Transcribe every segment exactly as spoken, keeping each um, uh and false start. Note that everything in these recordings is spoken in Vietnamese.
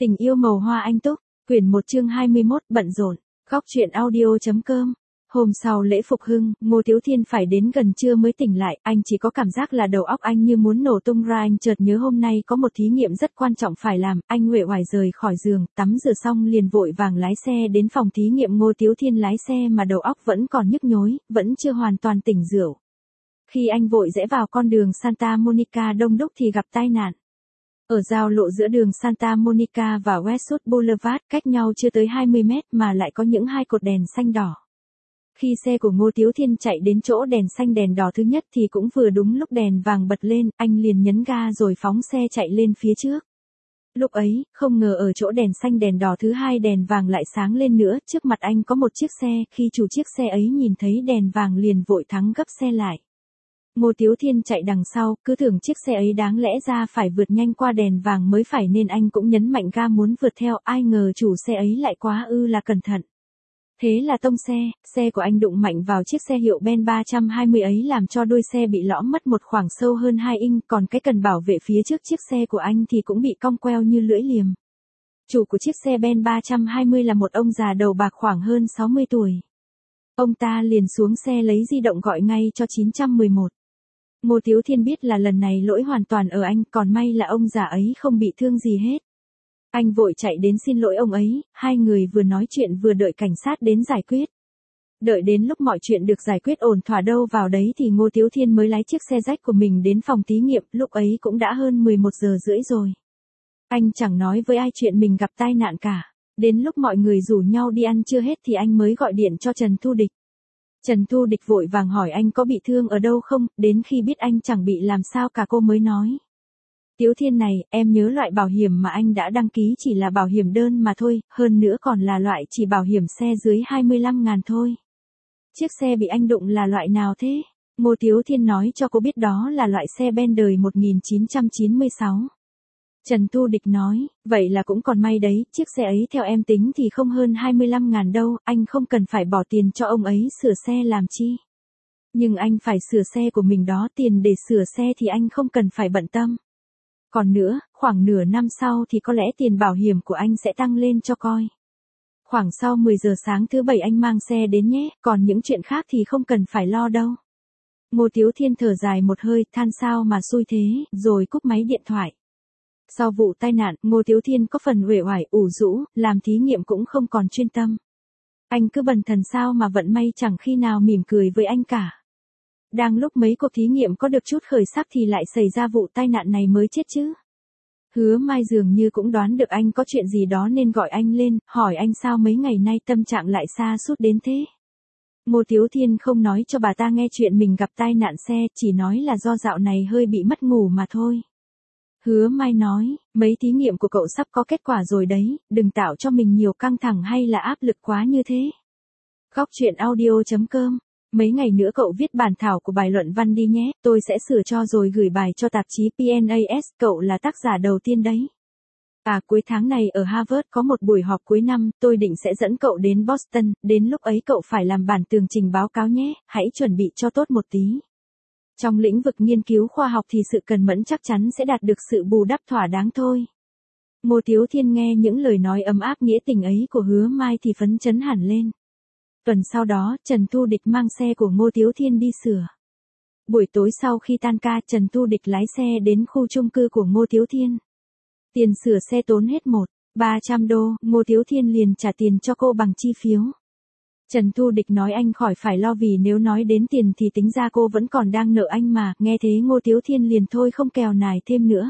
Tình yêu màu hoa anh túc, quyển một chương hai mươi mốt, bận rộn. Góc truyện audio.com. Hôm sau lễ phục hưng, Ngô Tiếu Thiên phải đến gần trưa mới tỉnh lại, anh chỉ có cảm giác là đầu óc anh như muốn nổ tung ra. Anh chợt nhớ hôm nay có một thí nghiệm rất quan trọng phải làm, anh uể oải rời khỏi giường, tắm rửa xong liền vội vàng lái xe đến phòng thí nghiệm. Ngô Tiếu Thiên lái xe mà đầu óc vẫn còn nhức nhối, vẫn chưa hoàn toàn tỉnh rượu. Khi anh vội rẽ vào con đường Santa Monica đông đúc thì gặp tai nạn. Ở giao lộ giữa đường Santa Monica và Westwood Boulevard, cách nhau chưa tới hai mươi mét mà lại có những hai cột đèn xanh đỏ. Khi xe của Ngô Tiếu Thiên chạy đến chỗ đèn xanh đèn đỏ thứ nhất thì cũng vừa đúng lúc đèn vàng bật lên, anh liền nhấn ga rồi phóng xe chạy lên phía trước. Lúc ấy, không ngờ ở chỗ đèn xanh đèn đỏ thứ hai đèn vàng lại sáng lên nữa, trước mặt anh có một chiếc xe, khi chủ chiếc xe ấy nhìn thấy đèn vàng liền vội thắng gấp xe lại. Ngô Tiếu Thiên chạy đằng sau, cứ tưởng chiếc xe ấy đáng lẽ ra phải vượt nhanh qua đèn vàng mới phải nên anh cũng nhấn mạnh ga muốn vượt theo, ai ngờ chủ xe ấy lại quá ư là cẩn thận. Thế là tông xe, xe của anh đụng mạnh vào chiếc xe hiệu Ben ba trăm hai mươi ấy làm cho đuôi xe bị lõm mất một khoảng sâu hơn hai inch, còn cái cần bảo vệ phía trước chiếc xe của anh thì cũng bị cong queo như lưỡi liềm. Chủ của chiếc xe Ben ba trăm hai mươi là một ông già đầu bạc khoảng hơn sáu mươi tuổi. Ông ta liền xuống xe lấy di động gọi ngay cho chín một một. Ngô Tiếu Thiên biết là lần này lỗi hoàn toàn ở anh, còn may là ông già ấy không bị thương gì hết. Anh vội chạy đến xin lỗi ông ấy, hai người vừa nói chuyện vừa đợi cảnh sát đến giải quyết. Đợi đến lúc mọi chuyện được giải quyết ổn thỏa đâu vào đấy thì Ngô Tiếu Thiên mới lái chiếc xe rách của mình đến phòng thí nghiệm, lúc ấy cũng đã hơn mười một giờ rưỡi rồi. Anh chẳng nói với ai chuyện mình gặp tai nạn cả. Đến lúc mọi người rủ nhau đi ăn chưa hết thì anh mới gọi điện cho Trần Thu Địch. Trần Thu Địch vội vàng hỏi anh có bị thương ở đâu không, đến khi biết anh chẳng bị làm sao cả cô mới nói. Tiếu Thiên này, em nhớ loại bảo hiểm mà anh đã đăng ký chỉ là bảo hiểm đơn mà thôi, hơn nữa còn là loại chỉ bảo hiểm xe dưới hai mươi lăm ngàn thôi. Chiếc xe bị anh đụng là loại nào thế? Ngô Tiếu Thiên nói cho cô biết đó là loại xe Ben đời một nghìn chín trăm chín mươi sáu. Trần Thu Địch nói, vậy là cũng còn may đấy, chiếc xe ấy theo em tính thì không hơn hai mươi lăm ngàn đâu, anh không cần phải bỏ tiền cho ông ấy sửa xe làm chi. Nhưng anh phải sửa xe của mình đó, tiền để sửa xe thì anh không cần phải bận tâm. Còn nữa, khoảng nửa năm sau thì có lẽ tiền bảo hiểm của anh sẽ tăng lên cho coi. Khoảng sau mười giờ sáng thứ bảy anh mang xe đến nhé, còn những chuyện khác thì không cần phải lo đâu. Ngô Tiếu Thiên thở dài một hơi, than sao mà xui thế, rồi cúp máy điện thoại. Sau vụ tai nạn, Ngô Tiếu Thiên có phần uể oải, ủ rũ, làm thí nghiệm cũng không còn chuyên tâm. Anh cứ bần thần sao mà vận may chẳng khi nào mỉm cười với anh cả. Đang lúc mấy cuộc thí nghiệm có được chút khởi sắc thì lại xảy ra vụ tai nạn này mới chết chứ. Hứa Mai dường như cũng đoán được anh có chuyện gì đó nên gọi anh lên, hỏi anh sao mấy ngày nay tâm trạng lại sa sút đến thế. Ngô Tiếu Thiên không nói cho bà ta nghe chuyện mình gặp tai nạn xe, chỉ nói là do dạo này hơi bị mất ngủ mà thôi. Hứa Mai nói, mấy thí nghiệm của cậu sắp có kết quả rồi đấy, đừng tạo cho mình nhiều căng thẳng hay là áp lực quá như thế. Góc truyện audio.com. Mấy ngày nữa cậu viết bản thảo của bài luận văn đi nhé, tôi sẽ sửa cho rồi gửi bài cho tạp chí pê en a ét, cậu là tác giả đầu tiên đấy. À cuối tháng này ở Harvard có một buổi họp cuối năm, tôi định sẽ dẫn cậu đến Boston, đến lúc ấy cậu phải làm bản tường trình báo cáo nhé, hãy chuẩn bị cho tốt một tí. Trong lĩnh vực nghiên cứu khoa học thì sự cần mẫn chắc chắn sẽ đạt được sự bù đắp thỏa đáng thôi. Ngô Tiếu Thiên nghe những lời nói ấm áp nghĩa tình ấy của Hứa Mai thì phấn chấn hẳn lên. Tuần sau đó, Trần Thu Địch mang xe của Ngô Tiếu Thiên đi sửa. Buổi tối sau khi tan ca, Trần Thu Địch lái xe đến khu chung cư của Ngô Tiếu Thiên. Tiền sửa xe tốn hết một nghìn ba trăm đô, Ngô Tiếu Thiên liền trả tiền cho cô bằng chi phiếu. Trần Thu Địch nói anh khỏi phải lo vì nếu nói đến tiền thì tính ra cô vẫn còn đang nợ anh mà, nghe thế Ngô Tiếu Thiên liền thôi không kèo nài thêm nữa.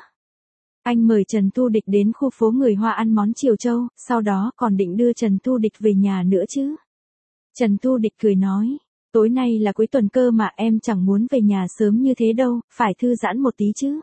Anh mời Trần Thu Địch đến khu phố người Hoa ăn món chiều trâu, sau đó còn định đưa Trần Thu Địch về nhà nữa chứ. Trần Thu Địch cười nói, tối nay là cuối tuần cơ mà em chẳng muốn về nhà sớm như thế đâu, phải thư giãn một tí chứ.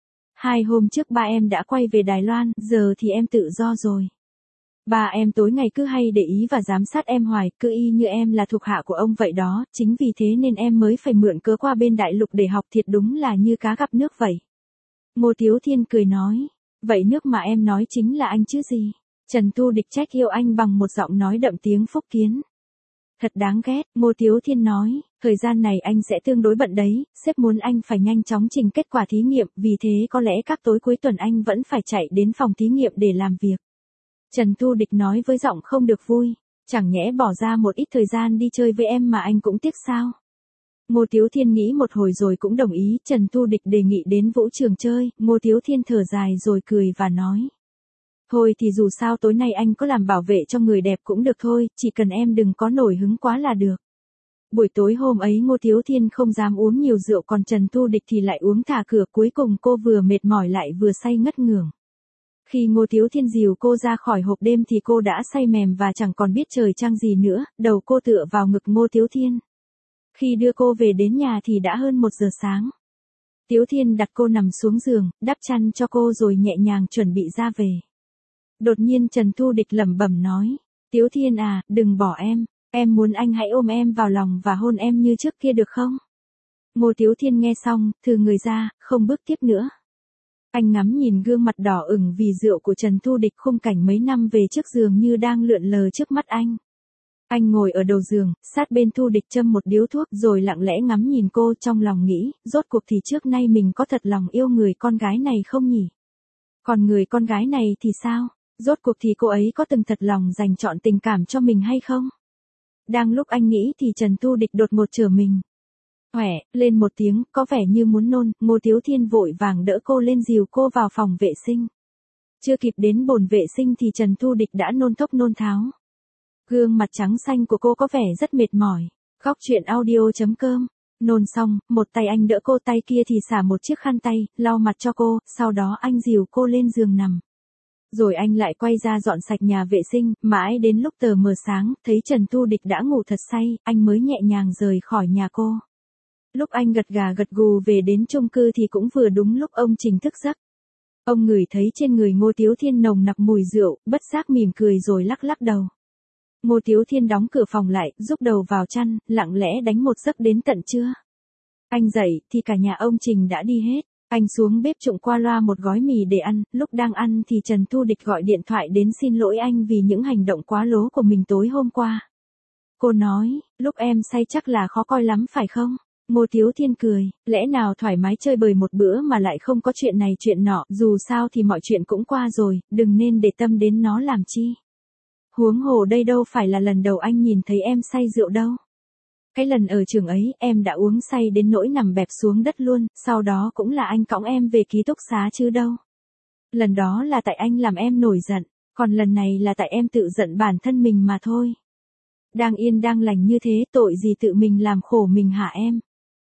Hai hôm trước ba em đã quay về Đài Loan, giờ thì em tự do rồi. Ba em tối ngày cứ hay để ý và giám sát em hoài, cứ y như em là thuộc hạ của ông vậy đó, chính vì thế nên em mới phải mượn cớ qua bên đại lục để học, thiệt đúng là như cá gặp nước vậy. Ngô Tiếu Thiên cười nói, vậy nước mà em nói chính là anh chứ gì. Trần Thu Địch trách yêu anh bằng một giọng nói đậm tiếng Phúc Kiến. Thật đáng ghét, Ngô Tiếu Thiên nói, thời gian này anh sẽ tương đối bận đấy, sếp muốn anh phải nhanh chóng trình kết quả thí nghiệm, vì thế có lẽ các tối cuối tuần anh vẫn phải chạy đến phòng thí nghiệm để làm việc. Trần Thu Địch nói với giọng không được vui. Chẳng nhẽ bỏ ra một ít thời gian đi chơi với em mà anh cũng tiếc sao? Ngô Tiếu Thiên nghĩ một hồi rồi cũng đồng ý, Trần Thu Địch đề nghị đến vũ trường chơi, Ngô Tiếu Thiên thở dài rồi cười và nói. Thôi thì dù sao tối nay anh có làm bảo vệ cho người đẹp cũng được thôi, chỉ cần em đừng có nổi hứng quá là được. Buổi tối hôm ấy Ngô Tiếu Thiên không dám uống nhiều rượu, còn Trần Thu Địch thì lại uống thả cửa, cuối cùng cô vừa mệt mỏi lại vừa say ngất ngưởng. Khi Ngô Tiếu Thiên dìu cô ra khỏi hộp đêm thì cô đã say mềm và chẳng còn biết trời trăng gì nữa, đầu cô tựa vào ngực Ngô Tiếu Thiên. Khi đưa cô về đến nhà thì đã hơn một giờ sáng. Tiếu Thiên đặt cô nằm xuống giường, đắp chăn cho cô rồi nhẹ nhàng chuẩn bị ra về. Đột nhiên Trần Thu Địch lẩm bẩm nói, Tiếu Thiên à, đừng bỏ em, em muốn anh hãy ôm em vào lòng và hôn em như trước kia được không? Ngô Tiếu Thiên nghe xong, thừ người ra, không bước tiếp nữa. Anh ngắm nhìn gương mặt đỏ ửng vì rượu của Trần Thu Địch, khung cảnh mấy năm về trước giường như đang lượn lờ trước mắt anh. Anh ngồi ở đầu giường, sát bên Thu Địch châm một điếu thuốc rồi lặng lẽ ngắm nhìn cô, trong lòng nghĩ, rốt cuộc thì trước nay mình có thật lòng yêu người con gái này không nhỉ? Còn người con gái này thì sao? Rốt cuộc thì cô ấy có từng thật lòng dành trọn tình cảm cho mình hay không? Đang lúc anh nghĩ thì Trần Thu Địch đột ngột trở mình. Hoẻ, lên một tiếng, có vẻ như muốn nôn, Ngô Tiếu Thiên vội vàng đỡ cô lên dìu cô vào phòng vệ sinh. Chưa kịp đến bồn vệ sinh thì Trần Thu Địch đã nôn thốc nôn tháo. Gương mặt trắng xanh của cô có vẻ rất mệt mỏi. Góc truyện audio chấm com. Nôn xong, một tay anh đỡ cô, tay kia thì xả một chiếc khăn tay, lau mặt cho cô, sau đó anh dìu cô lên giường nằm. Rồi anh lại quay ra dọn sạch nhà vệ sinh, mãi đến lúc tờ mờ sáng, thấy Trần Thu Địch đã ngủ thật say, anh mới nhẹ nhàng rời khỏi nhà cô. Lúc anh gật gà gật gù về đến chung cư thì cũng vừa đúng lúc ông Trình thức giấc. Ông ngửi thấy trên người Ngô Tiếu Thiên nồng nặc mùi rượu, bất giác mỉm cười rồi lắc lắc đầu. Ngô Tiếu Thiên đóng cửa phòng lại, rúc đầu vào chăn, lặng lẽ đánh một giấc đến tận trưa. Anh dậy, thì cả nhà ông Trình đã đi hết. Anh xuống bếp trụng qua loa một gói mì để ăn, lúc đang ăn thì Trần Thu Địch gọi điện thoại đến xin lỗi anh vì những hành động quá lố của mình tối hôm qua. Cô nói, lúc em say chắc là khó coi lắm phải không? Ngô Tiếu Thiên cười, lẽ nào thoải mái chơi bời một bữa mà lại không có chuyện này chuyện nọ, dù sao thì mọi chuyện cũng qua rồi, đừng nên để tâm đến nó làm chi. Huống hồ đây đâu phải là lần đầu anh nhìn thấy em say rượu đâu. Cái lần ở trường ấy, em đã uống say đến nỗi nằm bẹp xuống đất luôn, sau đó cũng là anh cõng em về ký túc xá chứ đâu. Lần đó là tại anh làm em nổi giận, còn lần này là tại em tự giận bản thân mình mà thôi. Đang yên đang lành như thế, tội gì tự mình làm khổ mình hả em?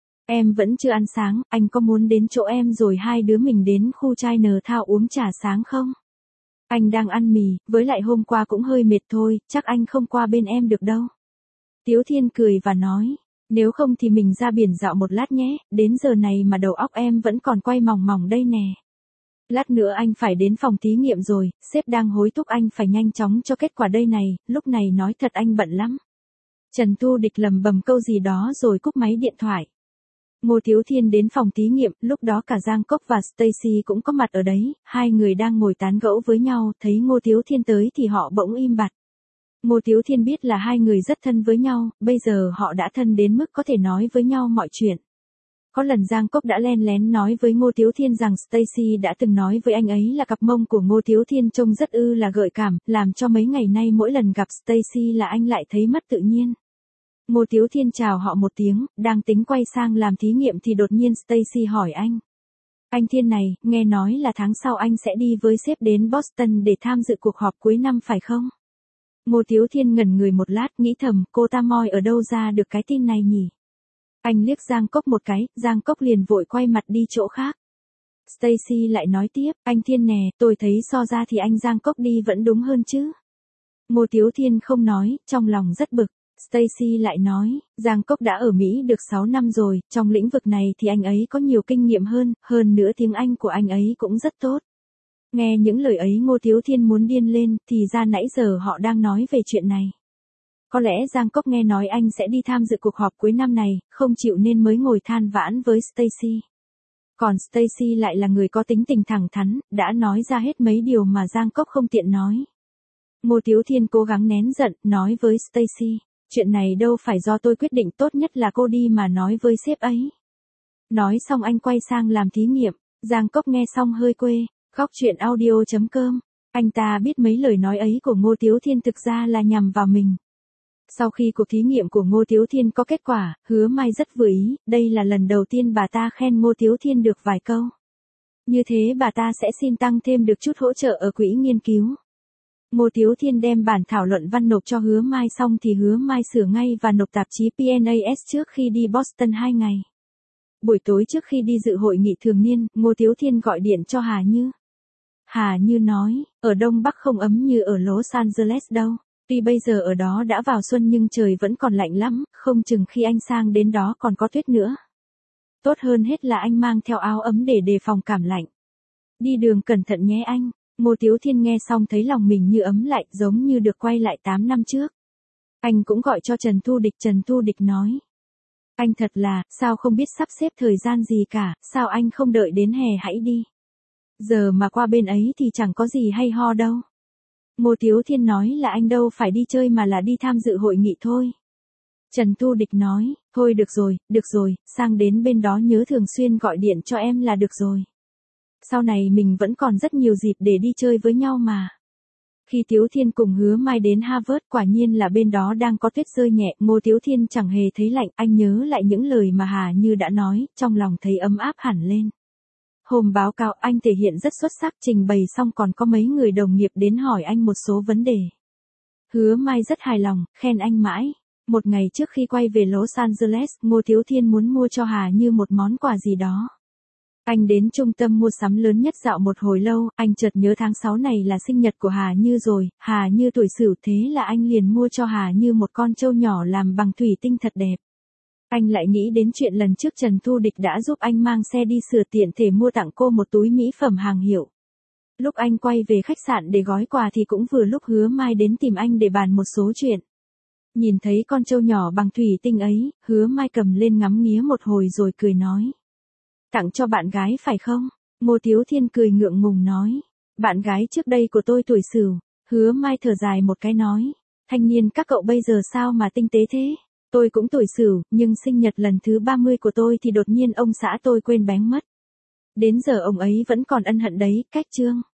Em vẫn chưa ăn sáng, anh có muốn đến chỗ em rồi hai đứa mình đến khu chai nờ thao uống trà sáng không? Anh đang ăn mì, với lại hôm qua cũng hơi mệt thôi, chắc anh không qua bên em được đâu. Tiếu Thiên cười và nói, nếu không thì mình ra biển dạo một lát nhé, đến giờ này mà đầu óc em vẫn còn quay mòng mòng đây nè. Lát nữa anh phải đến phòng thí nghiệm rồi, sếp đang hối thúc anh phải nhanh chóng cho kết quả đây này, lúc này nói thật anh bận lắm. Trần Thu Địch lầm bầm câu gì đó rồi cúp máy điện thoại. Ngô Tiếu Thiên đến phòng thí nghiệm, lúc đó cả Giang Cốc và Stacy cũng có mặt ở đấy, hai người đang ngồi tán gẫu với nhau, thấy Ngô Tiếu Thiên tới thì họ bỗng im bặt. Ngô Tiếu Thiên biết là hai người rất thân với nhau, bây giờ họ đã thân đến mức có thể nói với nhau mọi chuyện. Có lần Giang Cốc đã len lén nói với Ngô Tiếu Thiên rằng Stacy đã từng nói với anh ấy là cặp mông của Ngô Tiếu Thiên trông rất ư là gợi cảm, làm cho mấy ngày nay mỗi lần gặp Stacy là anh lại thấy mất tự nhiên. Ngô Tiếu Thiên chào họ một tiếng, đang tính quay sang làm thí nghiệm thì đột nhiên Stacy hỏi anh. Anh Thiên này, nghe nói là tháng sau anh sẽ đi với sếp đến Boston để tham dự cuộc họp cuối năm phải không? Ngô Tiếu Thiên ngẩn người một lát, nghĩ thầm, cô ta moi ở đâu ra được cái tin này nhỉ? Anh liếc Giang Cốc một cái, Giang Cốc liền vội quay mặt đi chỗ khác. Stacy lại nói tiếp, anh Thiên nè, tôi thấy so ra thì anh Giang Cốc đi vẫn đúng hơn chứ. Ngô Tiếu Thiên không nói, trong lòng rất bực. Stacy lại nói, Giang Cốc đã ở Mỹ được sáu năm rồi, trong lĩnh vực này thì anh ấy có nhiều kinh nghiệm hơn, hơn nữa tiếng Anh của anh ấy cũng rất tốt. Nghe những lời ấy Ngô Tiếu Thiên muốn điên lên, thì ra nãy giờ họ đang nói về chuyện này. Có lẽ Giang Cốc nghe nói anh sẽ đi tham dự cuộc họp cuối năm này, không chịu nên mới ngồi than vãn với Stacy. Còn Stacy lại là người có tính tình thẳng thắn, đã nói ra hết mấy điều mà Giang Cốc không tiện nói. Ngô Tiếu Thiên cố gắng nén giận, nói với Stacy, chuyện này đâu phải do tôi quyết định, tốt nhất là cô đi mà nói với sếp ấy. Nói xong anh quay sang làm thí nghiệm, Giang Cốc nghe xong hơi quê. Góc truyện audio chấm com Anh ta biết mấy lời nói ấy của Ngô Tiếu Thiên thực ra là nhằm vào mình. Sau khi cuộc thí nghiệm của Ngô Tiếu Thiên có kết quả, Hứa Mai rất vừa ý, đây là lần đầu tiên bà ta khen Ngô Tiếu Thiên được vài câu. Như thế bà ta sẽ xin tăng thêm được chút hỗ trợ ở quỹ nghiên cứu. Ngô Tiếu Thiên đem bản thảo luận văn nộp cho Hứa Mai xong thì Hứa Mai sửa ngay và nộp tạp chí pê en a ét trước khi đi Boston hai ngày. Buổi tối trước khi đi dự hội nghị thường niên, Ngô Tiếu Thiên gọi điện cho Hà Như. Hà Như nói, ở Đông Bắc không ấm như ở Los Angeles đâu. Tuy bây giờ ở đó đã vào xuân nhưng trời vẫn còn lạnh lắm, không chừng khi anh sang đến đó còn có tuyết nữa. Tốt hơn hết là anh mang theo áo ấm để đề phòng cảm lạnh. Đi đường cẩn thận nhé anh. Ngô Tiếu Thiên nghe xong thấy lòng mình như ấm lại, giống như được quay lại tám năm trước. Anh cũng gọi cho Trần Thu Địch. Trần Thu Địch nói. Anh thật là, sao không biết sắp xếp thời gian gì cả, sao anh không đợi đến hè hãy đi. Giờ mà qua bên ấy thì chẳng có gì hay ho đâu. Ngô Tiếu Thiên nói là anh đâu phải đi chơi mà là đi tham dự hội nghị thôi. Trần Thu Địch nói, thôi được rồi, được rồi, sang đến bên đó nhớ thường xuyên gọi điện cho em là được rồi. Sau này mình vẫn còn rất nhiều dịp để đi chơi với nhau mà. Khi Tiếu Thiên cùng Hứa Mai đến Harvard, quả nhiên là bên đó đang có tuyết rơi nhẹ, Ngô Tiếu Thiên chẳng hề thấy lạnh, anh nhớ lại những lời mà Hà Như đã nói, trong lòng thấy ấm áp hẳn lên. Hôm báo cáo anh thể hiện rất xuất sắc, trình bày xong còn có mấy người đồng nghiệp đến hỏi anh một số vấn đề. Hứa Mai rất hài lòng, khen anh mãi. Một ngày trước khi quay về Los Angeles, Ngô Tiếu Thiên muốn mua cho Hà Như một món quà gì đó. Anh đến trung tâm mua sắm lớn nhất dạo một hồi lâu, anh chợt nhớ tháng sáu này là sinh nhật của Hà Như rồi, Hà Như tuổi Sửu, thế là anh liền mua cho Hà Như một con trâu nhỏ làm bằng thủy tinh thật đẹp. Anh lại nghĩ đến chuyện lần trước Trần Thu Địch đã giúp anh mang xe đi sửa tiện thể mua tặng cô một túi mỹ phẩm hàng hiệu. Lúc anh quay về khách sạn để gói quà thì cũng vừa lúc Hứa Mai đến tìm anh để bàn một số chuyện. Nhìn thấy con trâu nhỏ bằng thủy tinh ấy, Hứa Mai cầm lên ngắm nghía một hồi rồi cười nói. Tặng cho bạn gái phải không? Ngô Tiếu Thiên cười ngượng ngùng nói. Bạn gái trước đây của tôi tuổi Sửu. Hứa Mai thở dài một cái nói. Thanh niên các cậu bây giờ sao mà tinh tế thế? Tôi cũng tuổi Sửu, nhưng sinh nhật lần thứ ba mươi của tôi thì đột nhiên ông xã tôi quên bén mất. Đến giờ ông ấy vẫn còn ân hận đấy, cách chương.